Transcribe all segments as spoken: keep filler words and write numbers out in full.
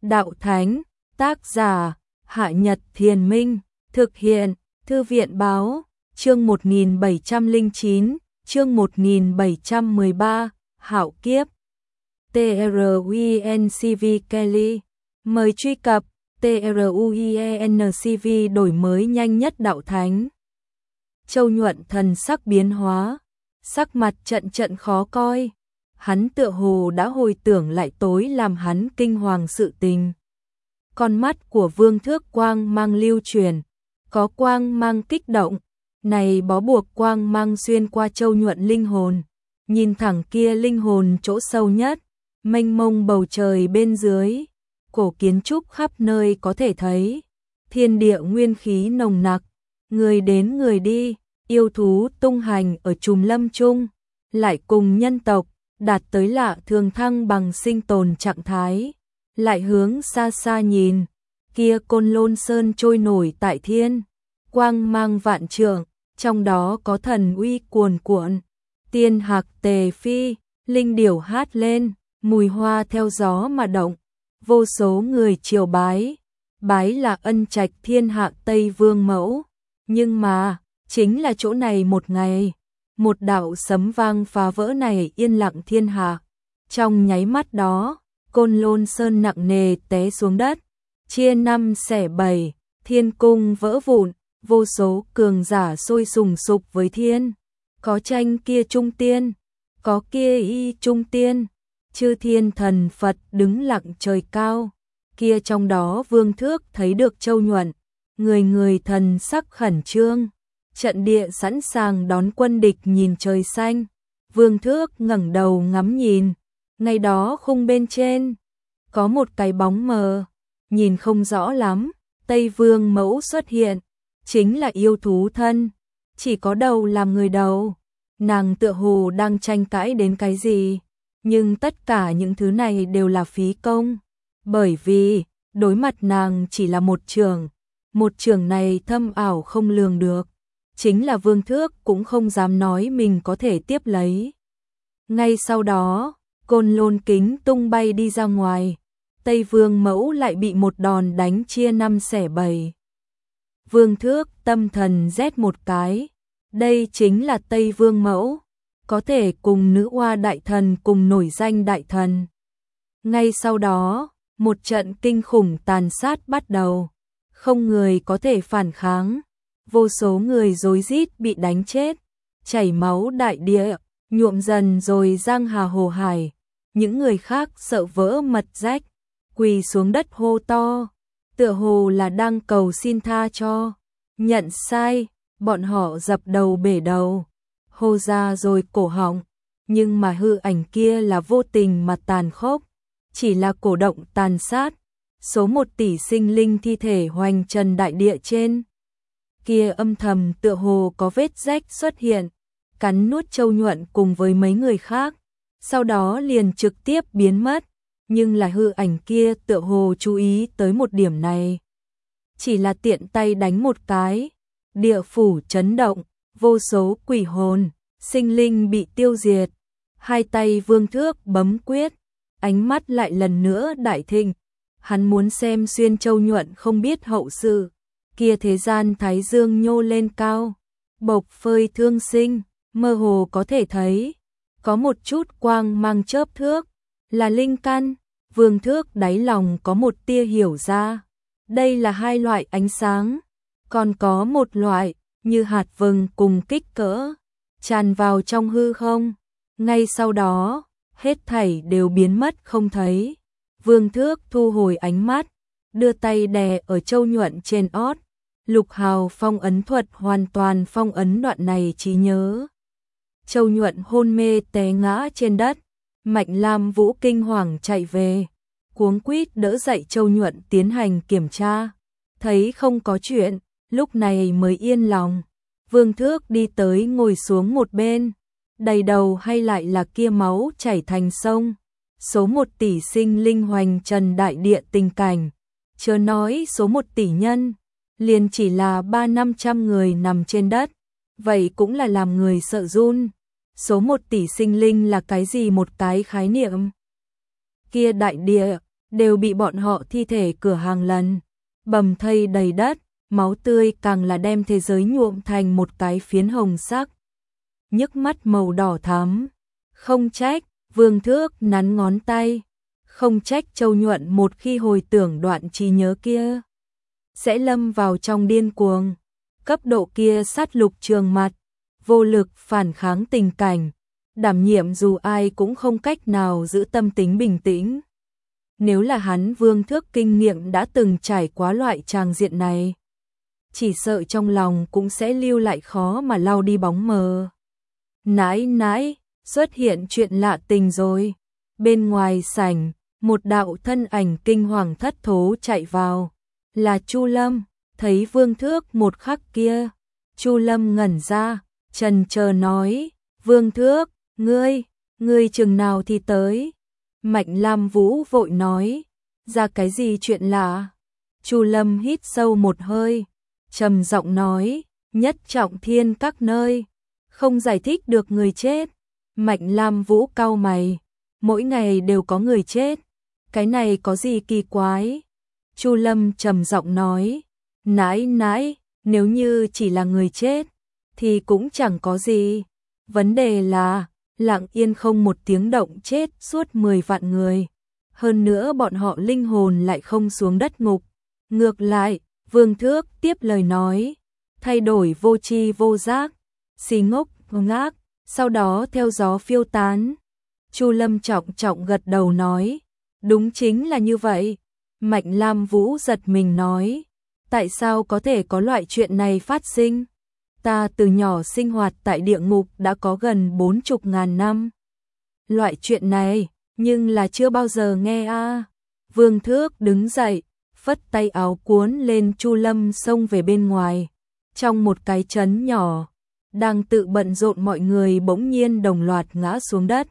Đạo Thánh, tác giả, Hạ Nhật Thiền Minh, thực hiện, Thư viện Báo, chương một nghìn bảy trăm lẻ chín, chương một nghìn bảy trăm mười ba, Hạo Kiếp. TRUENCV Kelly, mời truy cập TRUENCV đổi mới nhanh nhất Đạo Thánh. Châu Nhuận thần sắc biến hóa, sắc mặt trận trận khó coi. Hắn tựa hồ đã hồi tưởng lại tối làm hắn kinh hoàng sự tình. Con mắt của Vương Thước quang mang lưu truyền, có quang mang kích động, này bó buộc quang mang xuyên qua Châu Nhuận linh hồn, nhìn thẳng kia linh hồn chỗ sâu nhất, mênh mông bầu trời bên dưới, cổ kiến trúc khắp nơi có thể thấy, thiên địa nguyên khí nồng nặc, người đến người đi, yêu thú tung hành ở trùm lâm chung, lại cùng nhân tộc đạt tới lạ thường thăng bằng sinh tồn trạng thái, lại hướng xa xa nhìn, kia Côn Lôn Sơn trôi nổi tại thiên, quang mang vạn trượng, trong đó có thần uy cuồn cuộn, tiên hạc tề phi, linh điểu hát lên, mùi hoa theo gió mà động, vô số người triều bái, bái là ân trạch thiên hạ Tây Vương mẫu, nhưng mà, chính là chỗ này một ngày, một đạo sấm vang phá vỡ này yên lặng thiên hạ, trong nháy mắt đó, Côn Lôn Sơn nặng nề té xuống đất, chia năm xẻ bảy, thiên cung vỡ vụn, vô số cường giả sôi sùng sục với thiên, có tranh kia trung tiên, có kia y trung tiên, chư thiên thần Phật đứng lặng trời cao, kia trong đó Vương Thước thấy được Châu Nhuận, người người thần sắc khẩn trương, trận địa sẵn sàng đón quân địch nhìn trời xanh, Vương Thước ngẩng đầu ngắm nhìn, ngay đó khung bên trên, có một cái bóng mờ, nhìn không rõ lắm, Tây Vương mẫu xuất hiện, chính là yêu thú thân, chỉ có đầu làm người đầu, nàng tựa hồ đang tranh cãi đến cái gì, nhưng tất cả những thứ này đều là phí công, bởi vì, đối mặt nàng chỉ là một trường, một trường này thâm ảo không lường được, chính là Vương Thước cũng không dám nói mình có thể tiếp lấy. Ngay sau đó, Côn Lôn kính tung bay đi ra ngoài, Tây Vương mẫu lại bị một đòn đánh chia năm xẻ bảy. Vương Thước tâm thần rét một cái, đây chính là Tây Vương mẫu, có thể cùng nữ oa đại thần cùng nổi danh đại thần. Ngay sau đó, một trận kinh khủng tàn sát bắt đầu, không người có thể phản kháng, vô số người rối rít bị đánh chết, chảy máu đại địa, nhuộm dần rồi giang hà hồ hải, những người khác sợ vỡ mật rách, quỳ xuống đất hô to, tựa hồ là đang cầu xin tha cho, nhận sai, bọn họ dập đầu bể đầu, hô ra rồi cổ họng, nhưng mà hư ảnh kia là vô tình mà tàn khốc, chỉ là cổ động tàn sát, số một tỷ sinh linh thi thể hoành trần đại địa trên. Kia âm thầm tựa hồ có vết rách xuất hiện, cắn nuốt Châu Nhuận cùng với mấy người khác, sau đó liền trực tiếp biến mất, nhưng là hư ảnh kia tựa hồ chú ý tới một điểm này. Chỉ là tiện tay đánh một cái, địa phủ chấn động, vô số quỷ hồn, sinh linh bị tiêu diệt, hai tay Vương Thước bấm quyết, ánh mắt lại lần nữa đại thịnh, hắn muốn xem xuyên Châu Nhuận không biết hậu sự. Kia thế gian thái dương nhô lên cao, bộc phơi thương sinh, mơ hồ có thể thấy, có một chút quang mang chớp thước, là linh căn, Vương Thước đáy lòng có một tia hiểu ra, đây là hai loại ánh sáng, còn có một loại, như hạt vừng cùng kích cỡ, tràn vào trong hư không, ngay sau đó, hết thảy đều biến mất không thấy, Vương Thước thu hồi ánh mắt, đưa tay đè ở Châu Nhuận trên ót, Lục Hào phong ấn thuật hoàn toàn phong ấn đoạn này trí nhớ. Châu Nhuận hôn mê té ngã trên đất, Mạnh Lam Vũ kinh hoàng chạy về, cuống quýt đỡ dậy Châu Nhuận tiến hành kiểm tra, thấy không có chuyện, lúc này mới yên lòng. Vương Thước đi tới ngồi xuống một bên, đầy đầu hay lại là kia máu chảy thành sông, số một tỷ sinh linh hoành trần đại địa tình cảnh, chớ nói số một tỷ nhân, liền chỉ là ba năm trăm người nằm trên đất, vậy cũng là làm người sợ run. Số một tỷ sinh linh là cái gì một cái khái niệm? Kia đại địa, đều bị bọn họ thi thể cửa hàng lần, bầm thây đầy đất, máu tươi càng là đem thế giới nhuộm thành một cái phiến hồng sắc. Nhức mắt màu đỏ thắm, không trách, Vương Thước nắn ngón tay, không trách Châu Nhuận một khi hồi tưởng đoạn trí nhớ kia, sẽ lâm vào trong điên cuồng, cấp độ kia sát lục trường mặt, vô lực phản kháng tình cảnh, đảm nhiệm dù ai cũng không cách nào giữ tâm tính bình tĩnh. Nếu là hắn Vương Thước kinh nghiệm đã từng trải qua loại tràng diện này, chỉ sợ trong lòng cũng sẽ lưu lại khó mà lau đi bóng mờ. Nãi nãi, xuất hiện chuyện lạ tình rồi. Bên ngoài sảnh, một đạo thân ảnh kinh hoàng thất thố chạy vào, là Chu Lâm. Thấy Vương Thước một khắc kia, Chu Lâm ngẩn ra, chần chờ nói, Vương Thước, ngươi, ngươi chừng nào thì tới. Mạnh Lam Vũ vội nói, ra cái gì chuyện lạ? Chu Lâm hít sâu một hơi, trầm giọng nói, nhất trọng thiên các nơi, không giải thích được người chết. Mạnh Lam Vũ cau mày, mỗi ngày đều có người chết, cái này có gì kỳ quái? Chu Lâm trầm giọng nói, nãi nãi, nếu như chỉ là người chết, thì cũng chẳng có gì. Vấn đề là, lặng yên không một tiếng động chết suốt mười vạn người. Hơn nữa bọn họ linh hồn lại không xuống đất ngục. Ngược lại, Vương Thước tiếp lời nói, thay đổi vô tri vô giác, xì ngốc, ngác, sau đó theo gió phiêu tán. Chu Lâm trọng trọng gật đầu nói, đúng chính là như vậy. Mạnh Lam Vũ giật mình nói, tại sao có thể có loại chuyện này phát sinh? Ta từ nhỏ sinh hoạt tại địa ngục đã có gần bốn chục ngàn năm. Loại chuyện này, nhưng là chưa bao giờ nghe a. À. Vương Thước đứng dậy, phất tay áo cuốn lên Chu Lâm xông về bên ngoài. Trong một cái trấn nhỏ, đang tự bận rộn mọi người bỗng nhiên đồng loạt ngã xuống đất.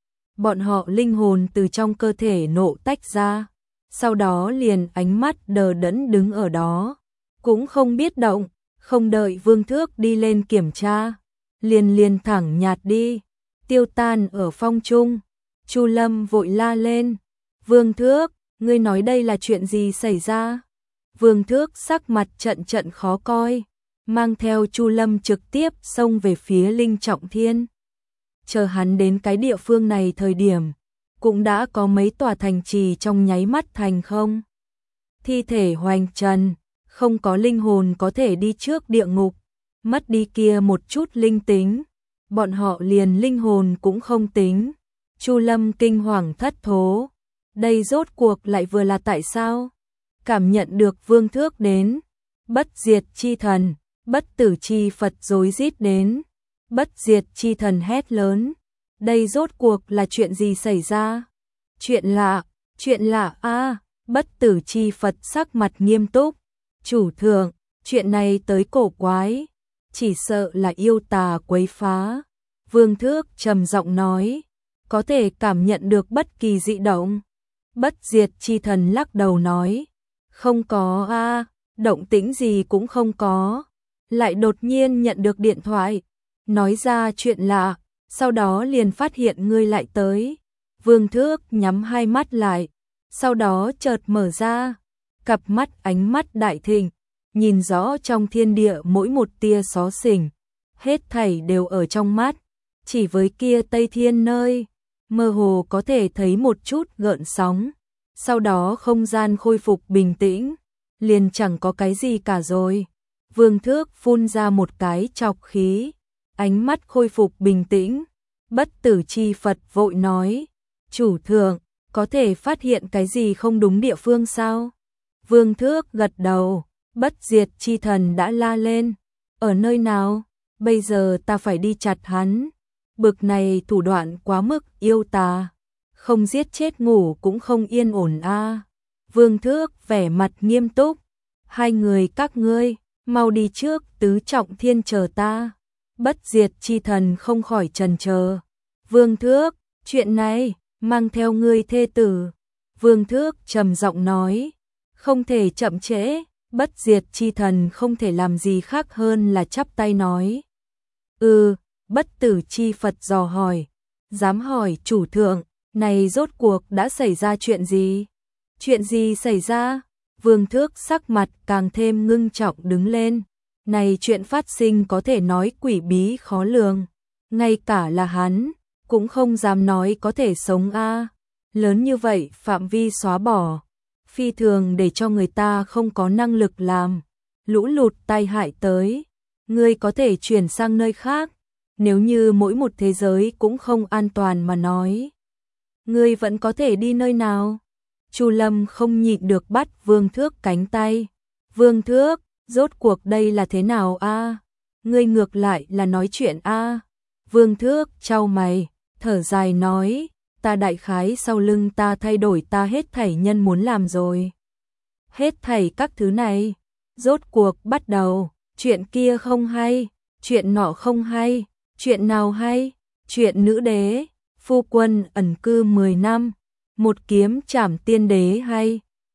Bọn họ linh hồn từ trong cơ thể nổ tách ra, sau đó liền ánh mắt đờ đẫn đứng ở đó, cũng không biết động, không đợi Vương Thước đi lên kiểm tra, liền liền thẳng nhạt đi, tiêu tan ở phong trung. Chu Lâm vội la lên, Vương Thước, ngươi nói đây là chuyện gì xảy ra? Vương Thước sắc mặt trận trận khó coi, mang theo Chu Lâm trực tiếp xông về phía Linh Trọng Thiên. Chờ hắn đến cái địa phương này thời điểm, cũng đã có mấy tòa thành trì trong nháy mắt thành không. Thi thể hoành trần, không có linh hồn có thể đi trước địa ngục, mất đi kia một chút linh tính, bọn họ liền linh hồn cũng không tính. Chu Lâm kinh hoàng thất thố, đây rốt cuộc lại vừa là tại sao? Cảm nhận được Vương Thước đến, bất diệt chi thần, bất tử chi Phật rối rít đến, bất diệt chi thần hét lớn, đây rốt cuộc là chuyện gì xảy ra? Chuyện lạ, chuyện lạ a. Bất tử chi Phật sắc mặt nghiêm túc, chủ thượng, chuyện này tới cổ quái, chỉ sợ là yêu tà quấy phá. Vương Thước trầm giọng nói, có thể cảm nhận được bất kỳ dị động. Bất diệt chi thần lắc đầu nói, không có a, động tĩnh gì cũng không có. Lại đột nhiên nhận được điện thoại, nói ra chuyện lạ, sau đó liền phát hiện ngươi lại tới. Vương Thước nhắm hai mắt lại, sau đó chợt mở ra, cặp mắt ánh mắt đại thịnh, nhìn rõ trong thiên địa mỗi một tia xó xỉnh, hết thảy đều ở trong mắt, chỉ với kia Tây Thiên nơi, mơ hồ có thể thấy một chút gợn sóng, sau đó không gian khôi phục bình tĩnh, liền chẳng có cái gì cả rồi. Vương Thước phun ra một cái trọc khí, ánh mắt khôi phục bình tĩnh, bất tử chi Phật vội nói, chủ thượng, có thể phát hiện cái gì không đúng địa phương sao? Vương Thước gật đầu, bất diệt chi thần đã la lên, ở nơi nào? Bây giờ ta phải đi chặt hắn, bực này thủ đoạn quá mức yêu tà, không giết chết ngủ cũng không yên ổn a. À. Vương Thước vẻ mặt nghiêm túc, hai người các ngươi, mau đi trước tứ trọng thiên chờ ta. Bất diệt chi thần không khỏi chần chờ. Vương Thước, chuyện này, mang theo ngươi thê tử. Vương Thước trầm giọng nói, không thể chậm trễ. Bất diệt chi thần không thể làm gì khác hơn là chắp tay nói. Ừ, bất tử chi Phật dò hỏi, dám hỏi chủ thượng, này rốt cuộc đã xảy ra chuyện gì? Chuyện gì xảy ra? Vương Thước sắc mặt càng thêm ngưng trọng đứng lên. Này chuyện phát sinh có thể nói quỷ bí khó lường. Ngay cả là hắn, cũng không dám nói có thể sống a. Lớn như vậy phạm vi xóa bỏ. Phi thường để cho người ta không có năng lực làm. Lũ lụt tai hại tới. Ngươi có thể chuyển sang nơi khác. Nếu như mỗi một thế giới cũng không an toàn mà nói. Ngươi vẫn có thể đi nơi nào? Chu Lâm không nhịn được bắt Vương Thước cánh tay. Vương Thước, rốt cuộc đây là thế nào a? Ngươi ngược lại là nói chuyện a. Vương Thước chau mày, thở dài nói, ta đại khái sau lưng ta thay đổi ta hết thảy nhân muốn làm rồi. Hết thảy các thứ này, rốt cuộc bắt đầu, chuyện kia không hay, chuyện nọ không hay, chuyện nào hay, chuyện nữ đế, phu quân ẩn cư mười năm, một kiếm trảm tiên đế hay.